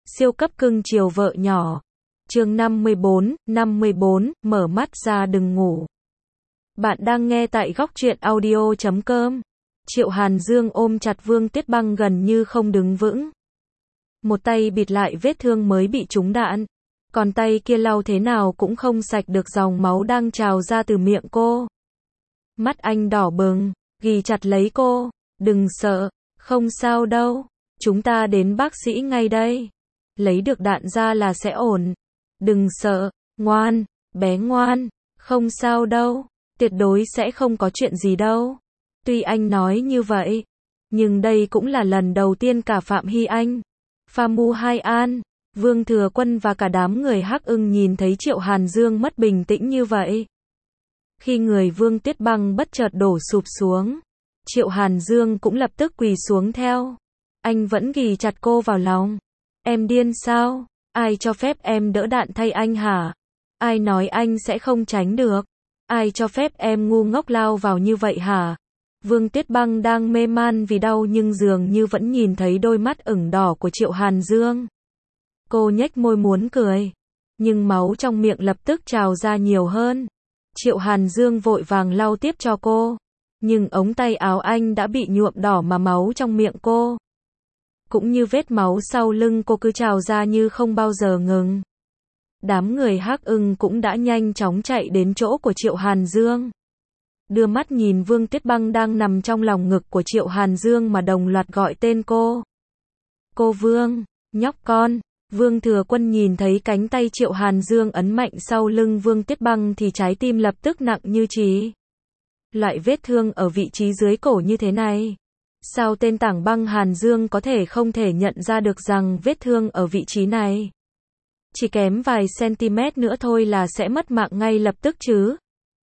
Siêu cấp cưng chiều vợ nhỏ. Chương 54, mở mắt ra đừng ngủ. Bạn đang nghe tại góc truyện audio.com. Triệu Hàn Dương ôm chặt Vương Tuyết Băng gần như không đứng vững. Một tay bịt lại vết thương mới bị trúng đạn, còn tay kia lau thế nào cũng không sạch được dòng máu đang trào ra từ miệng cô. Mắt anh đỏ bừng, ghì chặt lấy cô. Đừng sợ, không sao đâu, chúng ta đến bác sĩ ngay đây. Lấy được đạn ra là sẽ ổn. Đừng sợ, ngoan, bé ngoan, không sao đâu, tuyệt đối sẽ không có chuyện gì đâu. Tuy anh nói như vậy, nhưng đây cũng là lần đầu tiên cả Phạm Hy Anh, Pham Mu Hai An, Vương Thừa Quân và cả đám người Hắc Ưng nhìn thấy Triệu Hàn Dương mất bình tĩnh như vậy. Khi người Vương Tuyết Băng bất chợt đổ sụp xuống, Triệu Hàn Dương cũng lập tức quỳ xuống theo. Anh vẫn ghì chặt cô vào lòng. Em điên sao? Ai cho phép em đỡ đạn thay anh hả? Ai nói anh sẽ không tránh được? Ai cho phép em ngu ngốc lao vào như vậy hả? Vương Tuyết Băng đang mê man vì đau nhưng dường như vẫn nhìn thấy đôi mắt ửng đỏ của Triệu Hàn Dương. Cô nhếch môi muốn cười, nhưng máu trong miệng lập tức trào ra nhiều hơn. Triệu Hàn Dương vội vàng lau tiếp cho cô, nhưng ống tay áo anh đã bị nhuộm đỏ mà máu trong miệng cô, cũng như vết máu sau lưng cô cứ trào ra như không bao giờ ngừng. Đám người Hắc Ưng cũng đã nhanh chóng chạy đến chỗ của Triệu Hàn Dương. Đưa mắt nhìn Vương Tuyết Băng đang nằm trong lòng ngực của Triệu Hàn Dương mà đồng loạt gọi tên cô. Cô Vương, nhóc con. Vương Thừa Quân nhìn thấy cánh tay Triệu Hàn Dương ấn mạnh sau lưng Vương Tuyết Băng thì trái tim lập tức nặng như trí. Loại vết thương ở vị trí dưới cổ như thế này, sao tên Tảng Băng Hàn Dương có thể không thể nhận ra được rằng vết thương ở vị trí này chỉ kém vài cm nữa thôi là sẽ mất mạng ngay lập tức chứ.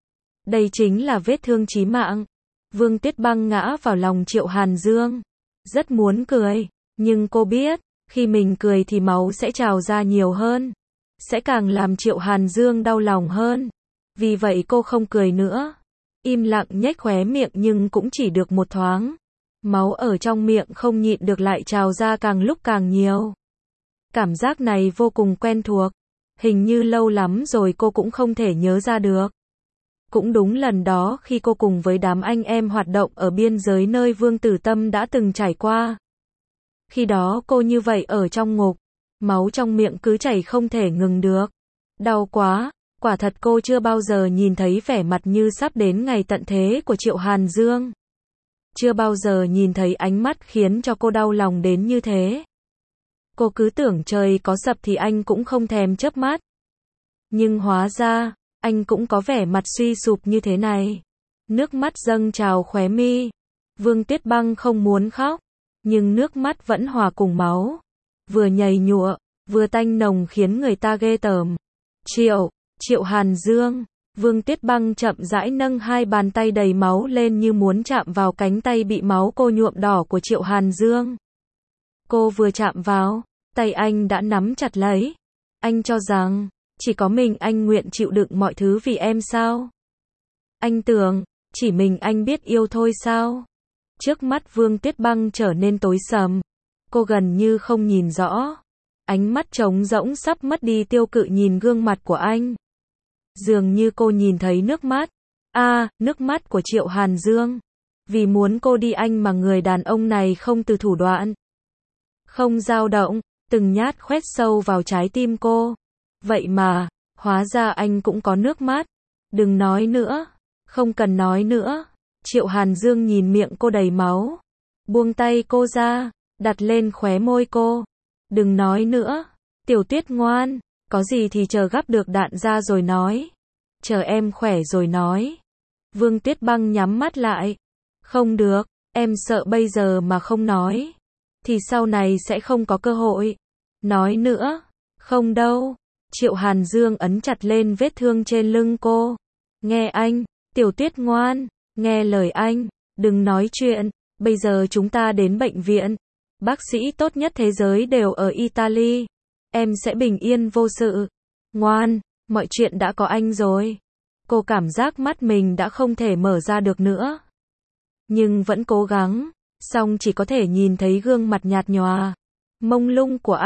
Đây chính là vết thương chí mạng. Vương Tuyết Băng ngã vào lòng Triệu Hàn Dương, rất muốn cười, nhưng cô biết, khi mình cười thì máu sẽ trào ra nhiều hơn, sẽ càng làm Triệu Hàn Dương đau lòng hơn. Vì vậy cô không cười nữa, im lặng nhếch khóe miệng nhưng cũng chỉ được một thoáng. Máu ở trong miệng không nhịn được lại trào ra càng lúc càng nhiều. Cảm giác này vô cùng quen thuộc, hình như lâu lắm rồi cô cũng không thể nhớ ra được. Cũng đúng lần đó khi cô cùng với đám anh em hoạt động ở biên giới nơi Vương Tử Tâm đã từng trải qua. Khi đó cô như vậy ở trong ngục, máu trong miệng cứ chảy không thể ngừng được. Đau quá, quả thật cô chưa bao giờ nhìn thấy vẻ mặt như sắp đến ngày tận thế của Triệu Hàn Dương. Chưa bao giờ nhìn thấy ánh mắt khiến cho cô đau lòng đến như thế. Cô cứ tưởng trời có sập thì anh cũng không thèm chớp mắt. Nhưng hóa ra, anh cũng có vẻ mặt suy sụp như thế này. Nước mắt dâng trào khóe mi. Vương Tuyết Băng không muốn khóc, nhưng nước mắt vẫn hòa cùng máu. Vừa nhầy nhụa, vừa tanh nồng khiến người ta ghê tởm. Triệu Hàn Dương. Vương Tuyết Băng chậm rãi nâng hai bàn tay đầy máu lên như muốn chạm vào cánh tay bị máu cô nhuộm đỏ của Triệu Hàn Dương. Cô vừa chạm vào, tay anh đã nắm chặt lấy. Anh cho rằng, chỉ có mình anh nguyện chịu đựng mọi thứ vì em sao? Anh tưởng, chỉ mình anh biết yêu thôi sao? Trước mắt Vương Tuyết Băng trở nên tối sầm. Cô gần như không nhìn rõ. Ánh mắt trống rỗng sắp mất đi tiêu cự nhìn gương mặt của anh. Dường như cô nhìn thấy nước mắt. Nước mắt của Triệu Hàn Dương. Vì muốn cô đi anh mà người đàn ông này không từ thủ đoạn, không dao động, từng nhát khoét sâu vào trái tim cô. Vậy mà, hóa ra anh cũng có nước mắt. Đừng nói nữa, không cần nói nữa. Triệu Hàn Dương nhìn miệng cô đầy máu, buông tay cô ra, đặt lên khóe môi cô. Đừng nói nữa, Tiểu Tuyết ngoan, có gì thì chờ gắp được đạn ra rồi nói. Chờ em khỏe rồi nói. Vương Tuyết Băng nhắm mắt lại. Không được, em sợ bây giờ mà không nói, thì sau này sẽ không có cơ hội. Nói nữa. Không đâu. Triệu Hàn Dương ấn chặt lên vết thương trên lưng cô. Nghe anh, Tiểu Tuyết ngoan, nghe lời anh, đừng nói chuyện, bây giờ chúng ta đến bệnh viện. Bác sĩ tốt nhất thế giới đều ở Italy. Em sẽ bình yên vô sự. Ngoan, mọi chuyện đã có anh rồi. Cô cảm giác mắt mình đã không thể mở ra được nữa, nhưng vẫn cố gắng, song chỉ có thể nhìn thấy gương mặt nhạt nhòa, mông lung của anh.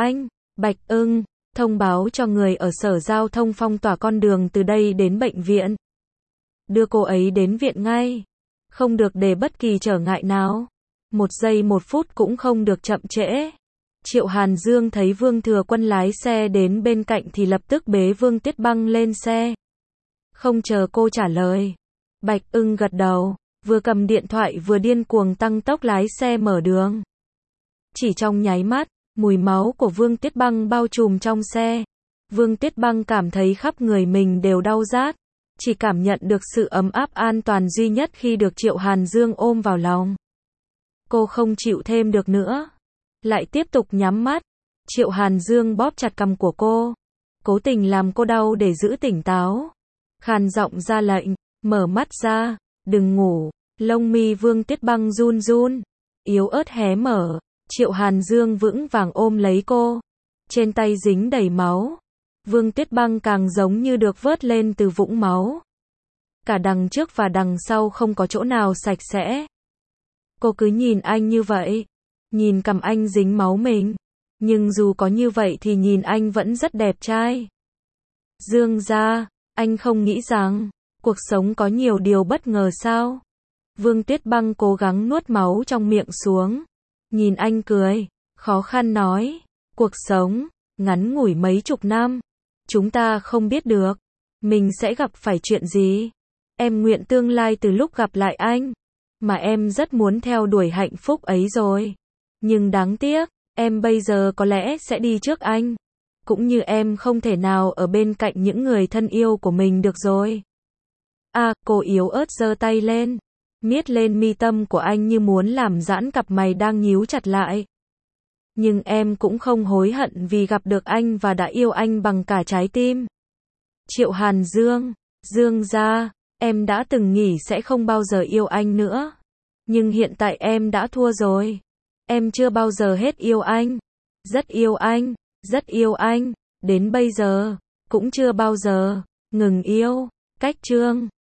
Bạch Ưng, thông báo cho người ở sở giao thông phong tỏa con đường từ đây đến bệnh viện. Đưa cô ấy đến viện ngay. Không được để bất kỳ trở ngại nào. 1 giây 1 phút cũng không được chậm trễ. Triệu Hàn Dương thấy Vương Thừa Quân lái xe đến bên cạnh thì lập tức bế Vương Tuyết Băng lên xe. Không chờ cô trả lời. Bạch Ưng gật đầu, vừa cầm điện thoại vừa điên cuồng tăng tốc lái xe mở đường. Chỉ trong nháy mắt, mùi máu của Vương Tuyết Băng bao trùm trong xe. Vương Tuyết Băng cảm thấy khắp người mình đều đau rát. Chỉ cảm nhận được sự ấm áp an toàn duy nhất khi được Triệu Hàn Dương ôm vào lòng. Cô không chịu thêm được nữa. Lại tiếp tục nhắm mắt. Triệu Hàn Dương bóp chặt cằm của cô. Cố tình làm cô đau để giữ tỉnh táo. Khàn giọng ra lệnh, mở mắt ra, đừng ngủ. Lông mi Vương Tuyết Băng run run, yếu ớt hé mở. Triệu Hàn Dương vững vàng ôm lấy cô. Trên tay dính đầy máu. Vương Tuyết Băng càng giống như được vớt lên từ vũng máu. Cả đằng trước và đằng sau không có chỗ nào sạch sẽ. Cô cứ nhìn anh như vậy. Nhìn cằm anh dính máu mình. Nhưng dù có như vậy thì nhìn anh vẫn rất đẹp trai. Dương gia, anh không nghĩ rằng cuộc sống có nhiều điều bất ngờ sao? Vương Tuyết Băng cố gắng nuốt máu trong miệng xuống. Nhìn anh cười, khó khăn nói, cuộc sống ngắn ngủi mấy chục năm, chúng ta không biết được mình sẽ gặp phải chuyện gì. Em nguyện tương lai từ lúc gặp lại anh, mà em rất muốn theo đuổi hạnh phúc ấy rồi. Nhưng đáng tiếc, em bây giờ có lẽ sẽ đi trước anh. Cũng như em không thể nào ở bên cạnh những người thân yêu của mình được rồi. Cô yếu ớt giơ tay lên, miết lên mi tâm của anh như muốn làm giãn cặp mày đang nhíu chặt lại. Nhưng em cũng không hối hận vì gặp được anh và đã yêu anh bằng cả trái tim. Triệu Hàn Dương, Dương gia, em đã từng nghĩ sẽ không bao giờ yêu anh nữa. Nhưng hiện tại em đã thua rồi. Em chưa bao giờ hết yêu anh. Rất yêu anh, rất yêu anh. Đến bây giờ, cũng chưa bao giờ ngừng yêu. Cách chương